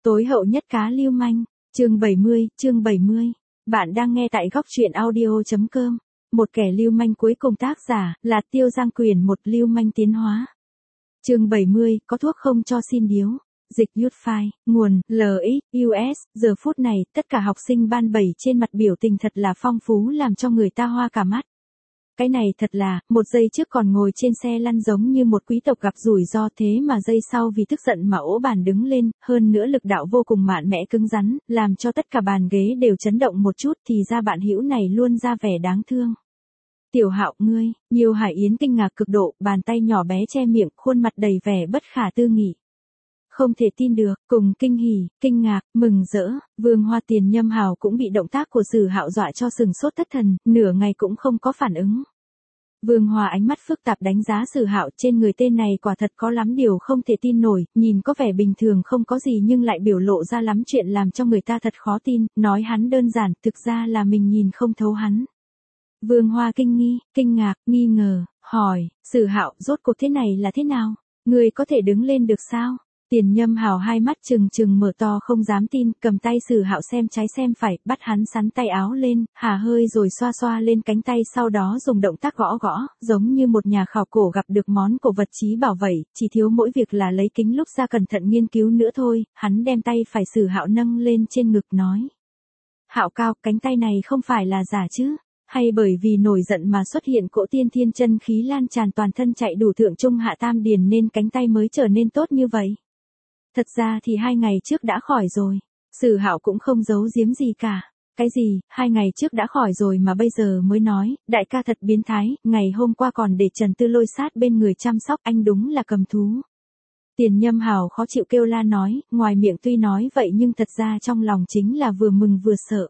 Tối hậu nhất cá lưu manh, chương 70. Bạn đang nghe tại góc truyện audio.com. Một kẻ lưu manh cuối cùng, tác giả là Tiêu Giang Quyền, một lưu manh tiến hóa. Chương 70, có thuốc không cho xin điếu. Dịch Youthfile, nguồn LXUS. Giờ phút này, tất cả học sinh ban 7 trên mặt biểu tình thật là phong phú, làm cho người ta hoa cả mắt. Cái này thật là, một giây trước còn ngồi trên xe lăn giống như một quý tộc gặp rủi ro, thế mà giây sau vì tức giận mà ỗ bàn đứng lên, hơn nữa lực đạo vô cùng mạnh mẽ cứng rắn, làm cho tất cả bàn ghế đều chấn động một chút, thì ra bạn hữu này luôn ra vẻ đáng thương. Tiểu Hạo ngươi, Nhiều Hải Yến kinh ngạc cực độ, bàn tay nhỏ bé che miệng, khuôn mặt đầy vẻ bất khả tư nghị. Không thể tin được, cùng kinh hỉ, kinh ngạc, mừng rỡ, Vương Hoa Tiền Nhâm Hào cũng bị động tác của Sử Hạo dọa cho sừng sốt thất thần, nửa ngày cũng không có phản ứng. Vương Hoa ánh mắt phức tạp đánh giá Sử Hạo, trên người tên này quả thật có lắm điều không thể tin nổi, nhìn có vẻ bình thường không có gì nhưng lại biểu lộ ra lắm chuyện làm cho người ta thật khó tin, nói hắn đơn giản, thực ra là mình nhìn không thấu hắn. Vương Hoa kinh ngạc, nghi ngờ, hỏi, Sử Hạo, rốt cuộc thế này là thế nào? Ngươi có thể đứng lên được sao? Tiền Nhâm Hào hai mắt trừng mở to không dám tin, cầm tay Sử Hạo xem trái xem phải, bắt hắn sắn tay áo lên, hả hơi rồi xoa xoa lên cánh tay, sau đó dùng động tác gõ, giống như một nhà khảo cổ gặp được món cổ vật chí bảo vậy, chỉ thiếu mỗi việc là lấy kính lúp ra cẩn thận nghiên cứu nữa thôi. Hắn đem tay phải Sử Hạo nâng lên trên ngực nói: Hạo cao, cánh tay này không phải là giả chứ? Hay bởi vì nổi giận mà xuất hiện cỗ tiên thiên chân khí lan tràn toàn thân, chạy đủ thượng trung hạ tam điền nên cánh tay mới trở nên tốt như vậy? Thật ra thì 2 ngày trước đã khỏi rồi. Sử Hạo cũng không giấu giếm gì cả. Cái gì, 2 ngày trước đã khỏi rồi mà bây giờ mới nói, đại ca thật biến thái, ngày hôm qua còn để Trần Tư Lôi sát bên người chăm sóc, anh đúng là cầm thú. Tiền Nhâm Hào khó chịu kêu la nói, ngoài miệng tuy nói vậy nhưng thật ra trong lòng chính là vừa mừng vừa sợ.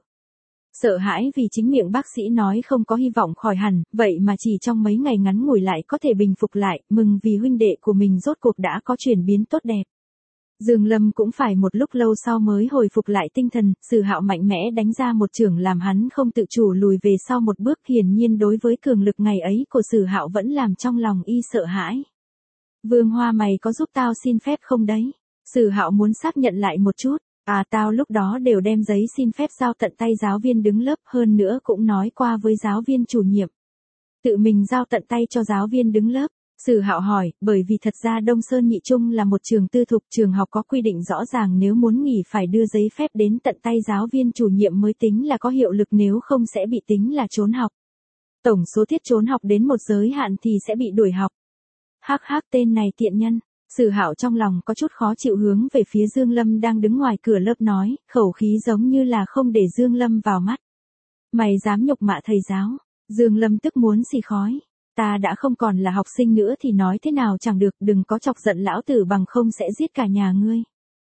Sợ hãi vì chính miệng bác sĩ nói không có hy vọng khỏi hẳn, vậy mà chỉ trong mấy ngày ngắn ngủi lại có thể bình phục lại, mừng vì huynh đệ của mình rốt cuộc đã có chuyển biến tốt đẹp. Dương Lâm cũng phải một lúc lâu sau mới hồi phục lại tinh thần, Sử Hạo mạnh mẽ đánh ra một chưởng làm hắn không tự chủ lùi về sau một bước, hiển nhiên đối với cường lực ngày ấy của Sử Hạo vẫn làm trong lòng y sợ hãi. Vương Hoa, mày có giúp tao xin phép không đấy? Sử Hạo muốn xác nhận lại một chút. Tao lúc đó đều đem giấy xin phép giao tận tay giáo viên đứng lớp, hơn nữa cũng nói qua với giáo viên chủ nhiệm. Tự mình giao tận tay cho giáo viên đứng lớp. Sử Hạo hỏi, bởi vì thật ra Đông Sơn Nhị Trung là một trường tư thục, trường học có quy định rõ ràng nếu muốn nghỉ phải đưa giấy phép đến tận tay giáo viên chủ nhiệm mới tính là có hiệu lực, nếu không sẽ bị tính là trốn học. Tổng số tiết trốn học đến một giới hạn thì sẽ bị đuổi học. Hắc, tên này tiện nhân. Sử Hạo trong lòng có chút khó chịu, hướng về phía Dương Lâm đang đứng ngoài cửa lớp nói, khẩu khí giống như là không để Dương Lâm vào mắt. Mày dám nhục mạ thầy giáo? Dương Lâm tức muốn xì khói. Ta đã không còn là học sinh nữa thì nói thế nào chẳng được, đừng có chọc giận lão tử bằng không sẽ giết cả nhà ngươi.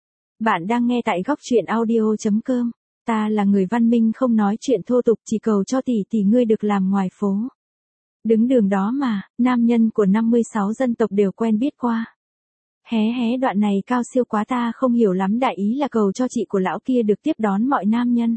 Bạn đang nghe tại góc truyện audio.com. Ta là người văn minh, không nói chuyện thô tục, chỉ cầu cho tỷ ngươi được làm ngoài phố. Đứng đường đó mà, nam nhân của 56 dân tộc đều quen biết qua. Hé, đoạn này cao siêu quá, ta không hiểu lắm, đại ý là cầu cho chị của lão kia được tiếp đón mọi nam nhân.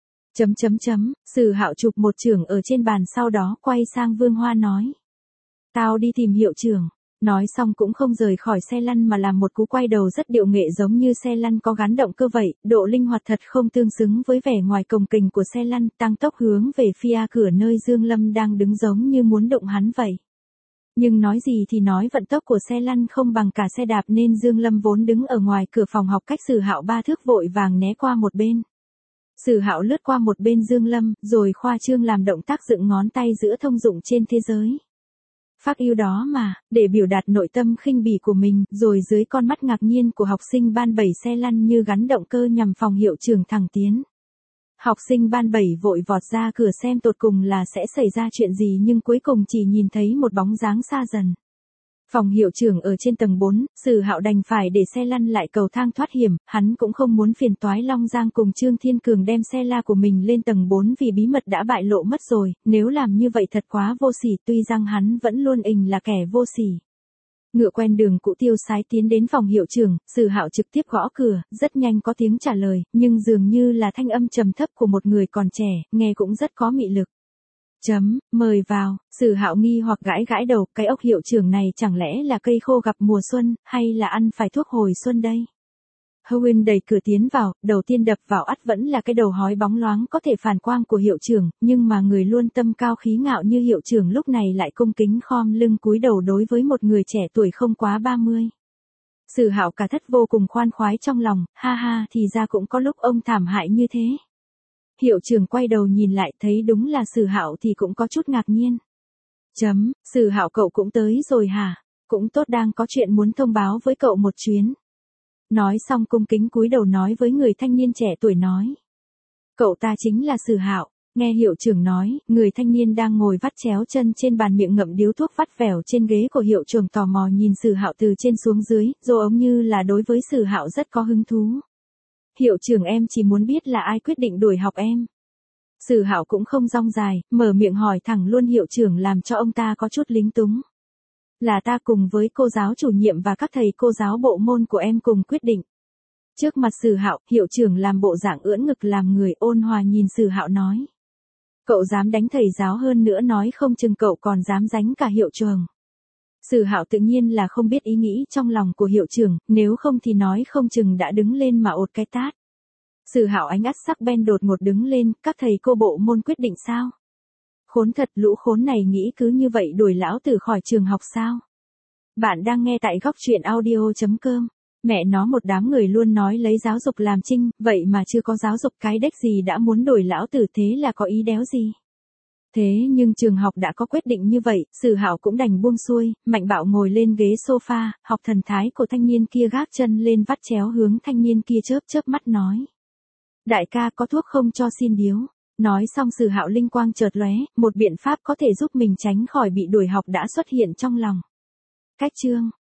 Sử Hạo chụp một chưởng ở trên bàn, sau đó quay sang Vương Hoa nói: Tao đi tìm hiệu trưởng. Nói xong cũng không rời khỏi xe lăn mà làm một cú quay đầu rất điệu nghệ, giống như xe lăn có gắn động cơ vậy, độ linh hoạt thật không tương xứng với vẻ ngoài cồng kềnh của xe lăn, tăng tốc hướng về phía cửa nơi Dương Lâm đang đứng, giống như muốn đụng hắn vậy. Nhưng nói gì thì nói, vận tốc của xe lăn không bằng cả xe đạp nên Dương Lâm vốn đứng ở ngoài cửa phòng học cách Sử Hạo 3 thước vội vàng né qua một bên. Sử Hạo lướt qua một bên Dương Lâm, rồi khoa trương làm động tác dựng ngón tay giữa thông dụng trên thế giới. Phác yêu đó mà, để biểu đạt nội tâm khinh bỉ của mình, rồi dưới con mắt ngạc nhiên của học sinh ban 7 xe lăn như gắn động cơ nhằm phòng hiệu trưởng thẳng tiến. Học sinh ban 7 vội vọt ra cửa xem tột cùng là sẽ xảy ra chuyện gì, nhưng cuối cùng chỉ nhìn thấy một bóng dáng xa dần. Phòng hiệu trưởng ở trên tầng 4, Sử Hạo đành phải để xe lăn lại cầu thang thoát hiểm, hắn cũng không muốn phiền toái Long Giang cùng Trương Thiên Cường đem xe la của mình lên tầng 4 vì bí mật đã bại lộ mất rồi, nếu làm như vậy thật quá vô sỉ, tuy rằng hắn vẫn luôn là kẻ vô sỉ. Ngựa quen đường cũ tiêu sái tiến đến phòng hiệu trưởng, Sử Hạo trực tiếp gõ cửa, rất nhanh có tiếng trả lời, nhưng dường như là thanh âm trầm thấp của một người còn trẻ, nghe cũng rất có mị lực. Mời vào. Sử Hạo nghi hoặc gãi đầu, cái ốc hiệu trưởng này chẳng lẽ là cây khô gặp mùa xuân, hay là ăn phải thuốc hồi xuân đây? Howin đẩy cửa tiến vào, đầu tiên đập vào ắt vẫn là cái đầu hói bóng loáng có thể phản quang của hiệu trưởng, nhưng mà người luôn tâm cao khí ngạo như hiệu trưởng lúc này lại cung kính khom lưng cúi đầu đối với một người trẻ tuổi không quá 30. Sử Hạo cả thất vô cùng khoan khoái trong lòng, ha ha, thì ra cũng có lúc ông thảm hại như thế. Hiệu trưởng quay đầu nhìn lại thấy đúng là Sử Hạo thì cũng có chút ngạc nhiên. Sử Hạo cậu cũng tới rồi hả? Cũng tốt, đang có chuyện muốn thông báo với cậu một chuyến. Nói xong cung kính cúi đầu nói với người thanh niên trẻ tuổi nói. Cậu ta chính là Sử Hạo. Nghe hiệu trưởng nói, người thanh niên đang ngồi vắt chéo chân trên bàn miệng ngậm điếu thuốc vắt vẻo trên ghế của hiệu trưởng tò mò nhìn Sử Hạo từ trên xuống dưới, dồ ống như là đối với Sử Hạo rất có hứng thú. Hiệu trưởng, em chỉ muốn biết là ai quyết định đuổi học em. Sử Hạo cũng không rong dài, mở miệng hỏi thẳng luôn hiệu trưởng làm cho ông ta có chút lính túng. Là ta cùng với cô giáo chủ nhiệm và các thầy cô giáo bộ môn của em cùng quyết định. Trước mặt Sử Hạo, hiệu trưởng làm bộ dạng ưỡn ngực làm người ôn hòa nhìn Sử Hạo nói. Cậu dám đánh thầy giáo, hơn nữa nói không chừng cậu còn dám đánh cả hiệu trưởng. Sử Hạo tự nhiên là không biết ý nghĩ trong lòng của hiệu trưởng, nếu không thì nói không chừng đã đứng lên mà ột cái tát. Sử Hạo ánh mắt sắc bén đột ngột đứng lên, các thầy cô bộ môn quyết định sao? Khốn thật, lũ khốn này nghĩ cứ như vậy đuổi lão tử khỏi trường học sao? Bạn đang nghe tại góc truyện audio.com. Mẹ nó, một đám người luôn nói lấy giáo dục làm chinh, vậy mà chưa có giáo dục cái đếch gì đã muốn đuổi lão tử, thế là có ý đéo gì? Thế nhưng trường học đã có quyết định như vậy, Sử Hạo cũng đành buông xuôi, mạnh bạo ngồi lên ghế sofa, học thần thái của thanh niên kia gác chân lên vắt chéo hướng thanh niên kia chớp chớp mắt nói. Đại ca, có thuốc không cho xin điếu. Nói xong Sử Hạo linh quang chợt lóe, một biện pháp có thể giúp mình tránh khỏi bị đuổi học đã xuất hiện trong lòng. Cách chương